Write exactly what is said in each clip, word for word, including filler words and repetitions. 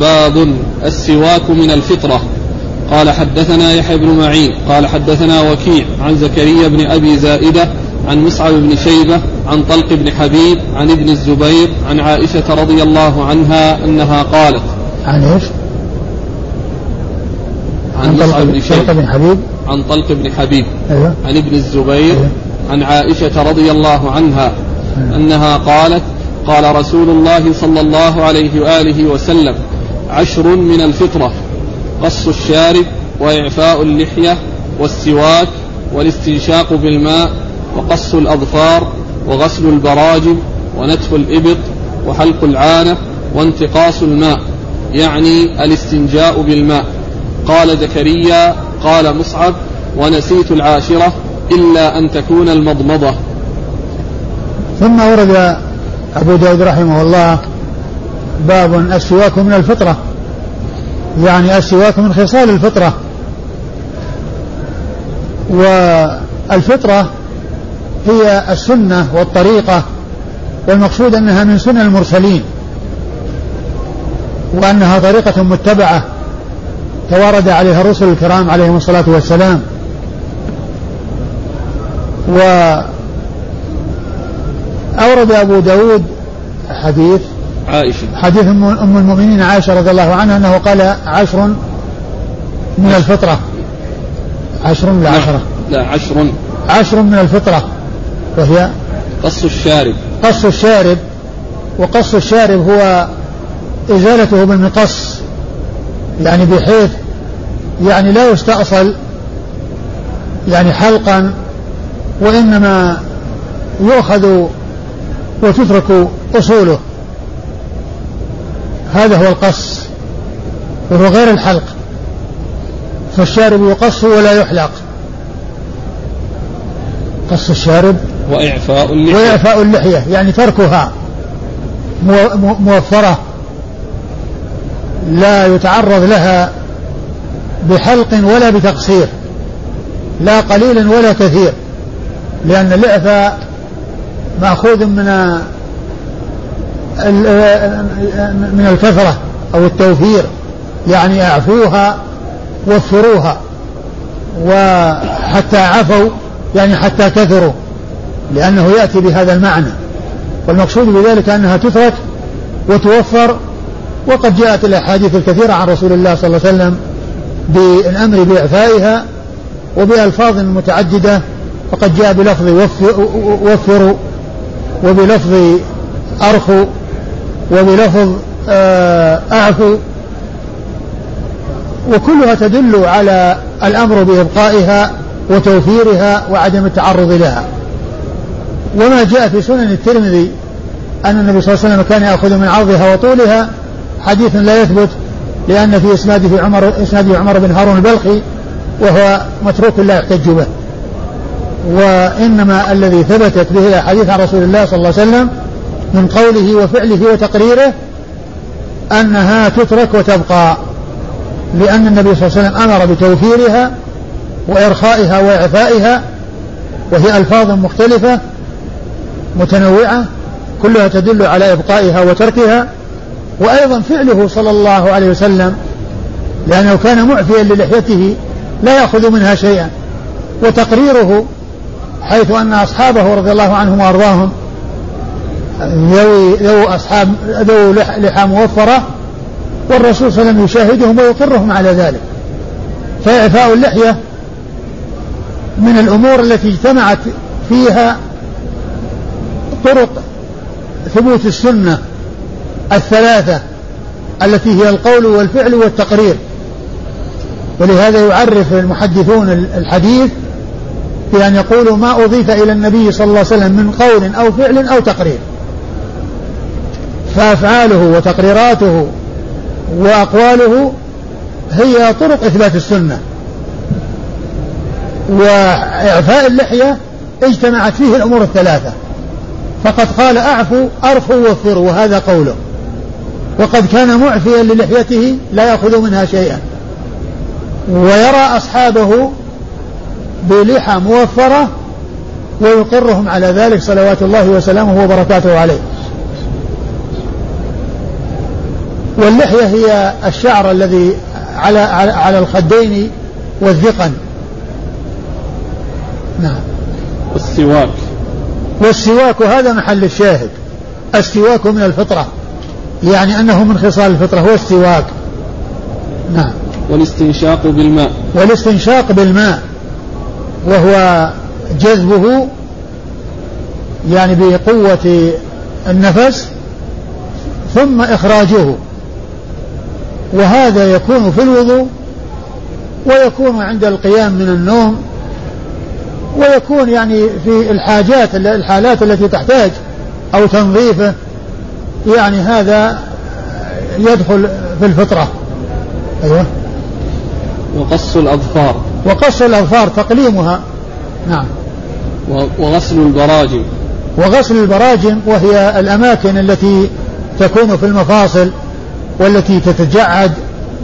باب السواك من الفطرة. قال حدثنا يحيى بن معين قال حدثنا وكيع عن زكريا بن أبي زائدة عن مصعب بن شيبة عن طلق بن حبيب عن ابن الزبير عن عائشة رضي الله عنها أنها قالت عن إيش؟ عن مصعب بن شيبة بن حبيب عن طلق بن حبيب أيوة. عن ابن الزبير أيوة. عن عائشة رضي الله عنها أيوة. أنها قالت قال رسول الله صلى الله عليه وآله وسلم عشر من الفطرة: قص الشارب، وإعفاء اللحية، والسواك، والاستنشاق بالماء، وقص الأظفار، وغسل البراجم، ونتف الإبط، وحلق العانة، وانتقاص الماء، يعني الاستنجاء بالماء. قال زكريا قال مصعب: ونسيت العاشرة إلا أن تكون المضمضة. ثم ورد أبو داود رحمه الله باب السواك من الفطرة، يعني السواك من خصال الفطرة. والفطرة هي السنة والطريقة، والمقصود أنها من سنن المرسلين، وأنها طريقة متبعة توارد عليها الرسل الكرام عليهم الصلاة والسلام. وأورد أبو داود حديث عائشة حديث أم المؤمنين عائشة رضي الله عنها أنه قال عشر من الفطرة. عشر لا عشرة لا عشر عشر من الفطرة، وهي قص الشارب. قص الشارب، وقص الشارب هو إزالته بالمقص، يعني بحيث يعني لا يستأصل يعني حلقا، وإنما يؤخذ وتترك أصوله. هذا هو القص، وهو غير الحلق، فالشارب يقص ولا يحلق. قص الشارب وإعفاء اللحية, وإعفاء اللحية يعني تركها موفرة، لا يتعرض لها بحلق ولا بتقصير، لا قليل ولا كثير، لأن الإعفاء مأخوذ من من الكثرة أو التوفير، يعني أعفوها وفروها، وحتى عفوا يعني حتى كثروا، لأنه يأتي بهذا المعنى. والمقصود بذلك أنها تترك وتوفر. وقد جاءت الأحاديث الكثيرة عن رسول الله صلى الله عليه وسلم بالأمر بإعفائها وبألفاظ متعددة، فقد جاء بلفظ وفروا، وبلفظ أرخوا، وبلفظ أعفوا، وكلها تدل على الأمر بإبقائها وتوفيرها وعدم التعرض لها. وما جاء في سنن الترمذي أن النبي صلى الله عليه وسلم كان يأخذ من عرضها وطولها حديث لا يثبت، لأن في إسناده عمر, إسناده عمر بن هارون البلخي، وهو متروك لا يحتج به. وإنما الذي ثبتت به الحديث عن رسول الله صلى الله عليه وسلم من قوله وفعله وتقريره أنها تترك وتبقى، لأن النبي صلى الله عليه وسلم أمر بتوفيرها وإرخائها وإعفائها، وهي ألفاظ مختلفة متنوعة كلها تدل على إبقائها وتركها. وأيضا فعله صلى الله عليه وسلم، لأنه كان معفيا للحيته لا يأخذ منها شيئا، وتقريره حيث أن أصحابه رضي الله عنهم وأرضاهم ذوي ذو أصحاب ذو لحى موفرة، والرسول صلى الله عليه وسلم يشاهدهم ويقرهم على ذلك. فإعفاء اللحية من الأمور التي اجتمعت فيها طرق ثبوت السنة الثلاثة التي هي القول والفعل والتقرير. ولهذا يعرف المحدثون الحديث بأن يقولوا ما أضيف إلى النبي صلى الله عليه وسلم من قول أو فعل أو تقرير، فأفعاله وتقريراته وأقواله هي طرق إثبات السنة. وإعفاء اللحية اجتمعت فيه الأمور الثلاثة، فقد قال أعفوا أرخوا وفروا، وهذا قوله. وقد كان معفيا للحيته لا يأخذ منها شيئا، ويرى أصحابه بلحى موفرة ويقرهم على ذلك صلوات الله وسلامه وبركاته عليه. واللحية هي الشعر الذي على على الخدين والذقن. نعم. والسواك. والسواك هذا محل الشاهد، السواك من الفطرة، يعني أنه من خصال الفطرة هو السواك. نعم. والاستنشاق بالماء. والاستنشاق بالماء وهو جذبه يعني بقوة النفس ثم إخراجه، وهذا يكون في الوضوء ويكون عند القيام من النوم، ويكون يعني في الحاجات الحالات التي تحتاج أو تنظيفه، يعني هذا يدخل في الفطرة. أيوة. وقص الأظفار. وقص الأظفار تقليمها. نعم. وغسل البراجم. وغسل البراجم وهي الأماكن التي تكون في المفاصل والتي تتجعد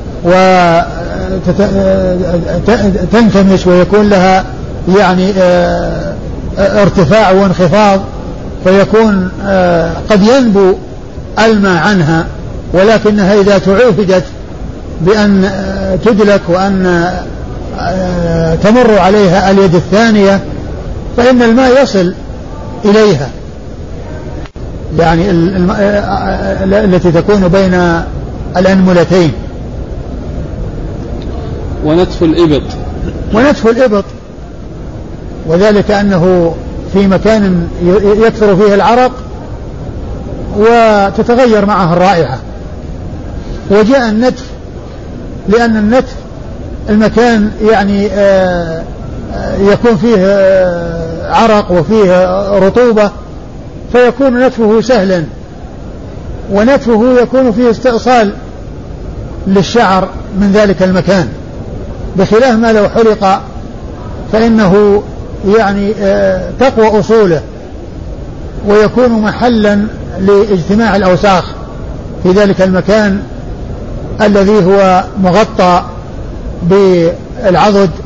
وتنكمش ويكون لها يعني ارتفاع وانخفاض، فيكون قد ينبو الماء عنها، ولكنها إذا تعوهدت بأن تدلك وأن تمر عليها اليد الثانية فإن الماء يصل إليها، يعني التي تكون بين الأنملتين. ونتف الإبط. ونتف الإبط وذلك أنه في مكان يكثر فيه العرق وتتغير معه الرائحة، وجاء النتف لأن النتف المكان يعني يكون فيه عرق وفيه رطوبة فيكون نتفه سهلا، ونتفه يكون فيه استئصال للشعر من ذلك المكان، بخلاف ما لو حرق فإنه يعني تقوى أصوله ويكون محلا لاجتماع الأوساخ في ذلك المكان الذي هو مغطى بالعضد،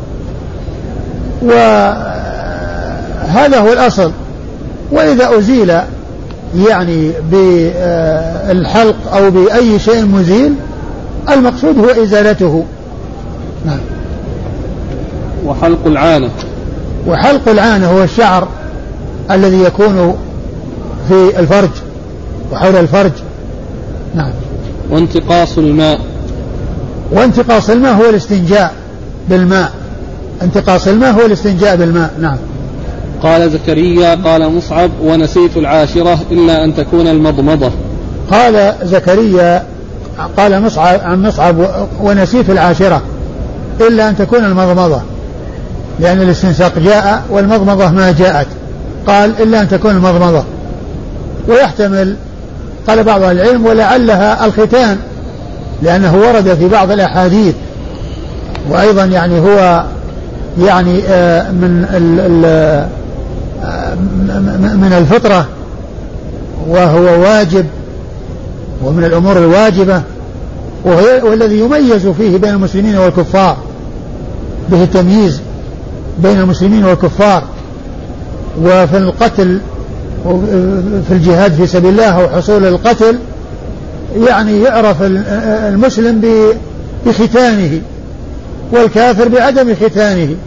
وهذا هو الأصل. وإذا أزيل يعني بالحلق أو بأي شيء مزيل المقصود هو إزالته. نعم. وحلق العانة. وحلق العانة هو الشعر الذي يكون في الفرج وحول الفرج. نعم. وانتقاص الماء. وانتقاص الماء هو الاستنجاء بالماء. انتقاص الماء هو الاستنجاء بالماء. نعم. قال زكريا قال مصعب ونسيت العاشرة إلا أن تكون المضمضة. قال زكريا قال مصعب عن مصعب ونسيت العاشرة إلا أن تكون المضمضة، لأن الاستنساق جاء والمضمضة ما جاءت، قال إلا أن تكون المضمضة. ويحتمل قال بعض العلم ولعلها الختان، لأنه ورد في بعض الأحاديث، وأيضا يعني هو يعني من من الفطرة وهو واجب ومن الأمور الواجبة، والذي يميز فيه بين المسلمين والكفار، به التمييز بين المسلمين والكفار. وفي القتل في الجهاد في سبيل الله وحصول القتل يعني يعرف المسلم بختانه والكافر بعدم ختانه.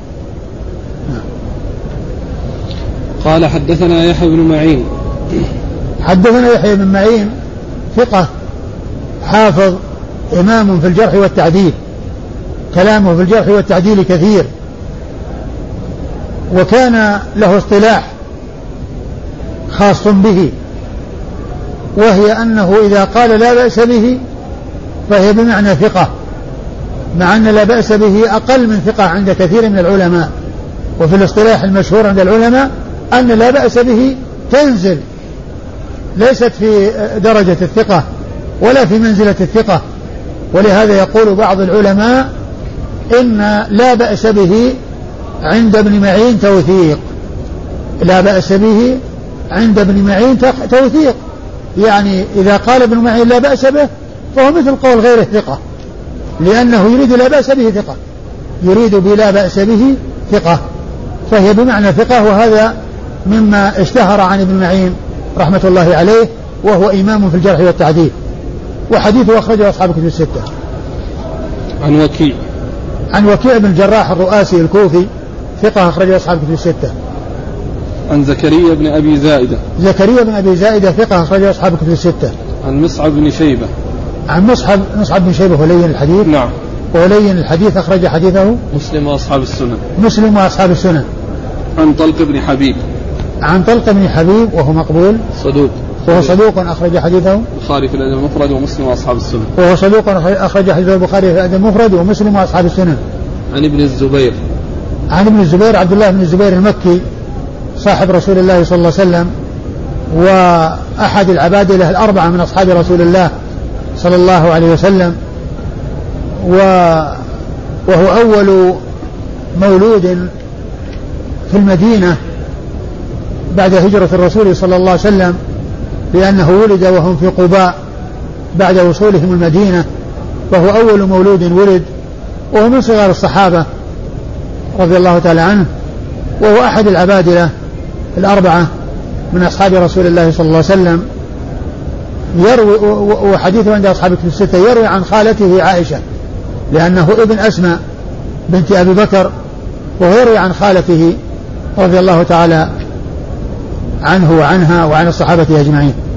قال حدثنا يحيى بن معين. حدثنا يحيى بن معين ثقة حافظ إمام في الجرح والتعديل، كلامه في الجرح والتعديل كثير، وكان له اصطلاح خاص به، وهي أنه إذا قال لا بأس به فهي بمعنى ثقة، مع أن لا بأس به أقل من ثقة عند كثير من العلماء. وفي الاصطلاح المشهور عند العلماء أن لا بأس به تنزل، ليست في درجة الثقة ولا في منزلة الثقة، ولهذا يقول بعض العلماء إن لا بأس به عند ابن معين توثيق. لا بأس به عند ابن معين توثيق، يعني إذا قال ابن معين لا بأس به فهو مثل قول غير الثقة، لأنه يريد لا بأس به ثقة، يريد بلا بأس به ثقة، فهي بمعنى ثقة. وهذا مما اشتهر عن ابن معين رحمة الله عليه، وهو إمام في الجرح والتعديل. وحديثه أخرجه أصحاب الكتب الستة. عن وكيع عن وكيع بن الجراح الرؤاسي الكوفي ثقة أخرجه أصحاب الكتب الستة. عن زكريا بن أبي زائدة زكريا بن أبي زائدة ثقة أخرجه أصحاب الكتب الستة. عن مصعب بن شيبة عن مصعب مصعب بن شيبة ولين الحديث. نعم. ولين الحديث أخرج حديثه مسلم وأصحاب السنن. مسلم وأصحاب السنن. عن طلق بن حبيب عن طلق بن حبيب وهو مقبول صدوق وهو صدوق أخرج حديثه البخاري في الأدب المفرد ومسلم وأصحاب السنن. وهو صدوق أخرج حديثه البخاري في الأدب المفرد ومسلم وأصحاب السنن. عن ابن الزبير عن ابن الزبير عبد الله بن الزبير المكي صاحب رسول الله صلى الله عليه وسلم وأحد العبادلة الأربعة من أصحاب رسول الله صلى الله عليه وسلم، وهو أول مولود في المدينة بعد هجرة الرسول صلى الله عليه وسلم، لأنه ولد وهم في قباء بعد وصولهم المدينة، وهو أول مولود ولد، وهو من صغار الصحابة رضي الله تعالى عنه، وهو أحد العبادلة الأربعة من أصحاب رسول الله صلى الله عليه وسلم. يروي وحديثه عند أصحاب الكتب الستة يروي عن خالته عائشة لأنه ابن أسماء بنت أبي بكر، وهو يروي عن خالته رضي الله تعالى عنه وعنها وعن الصحابة أجمعين.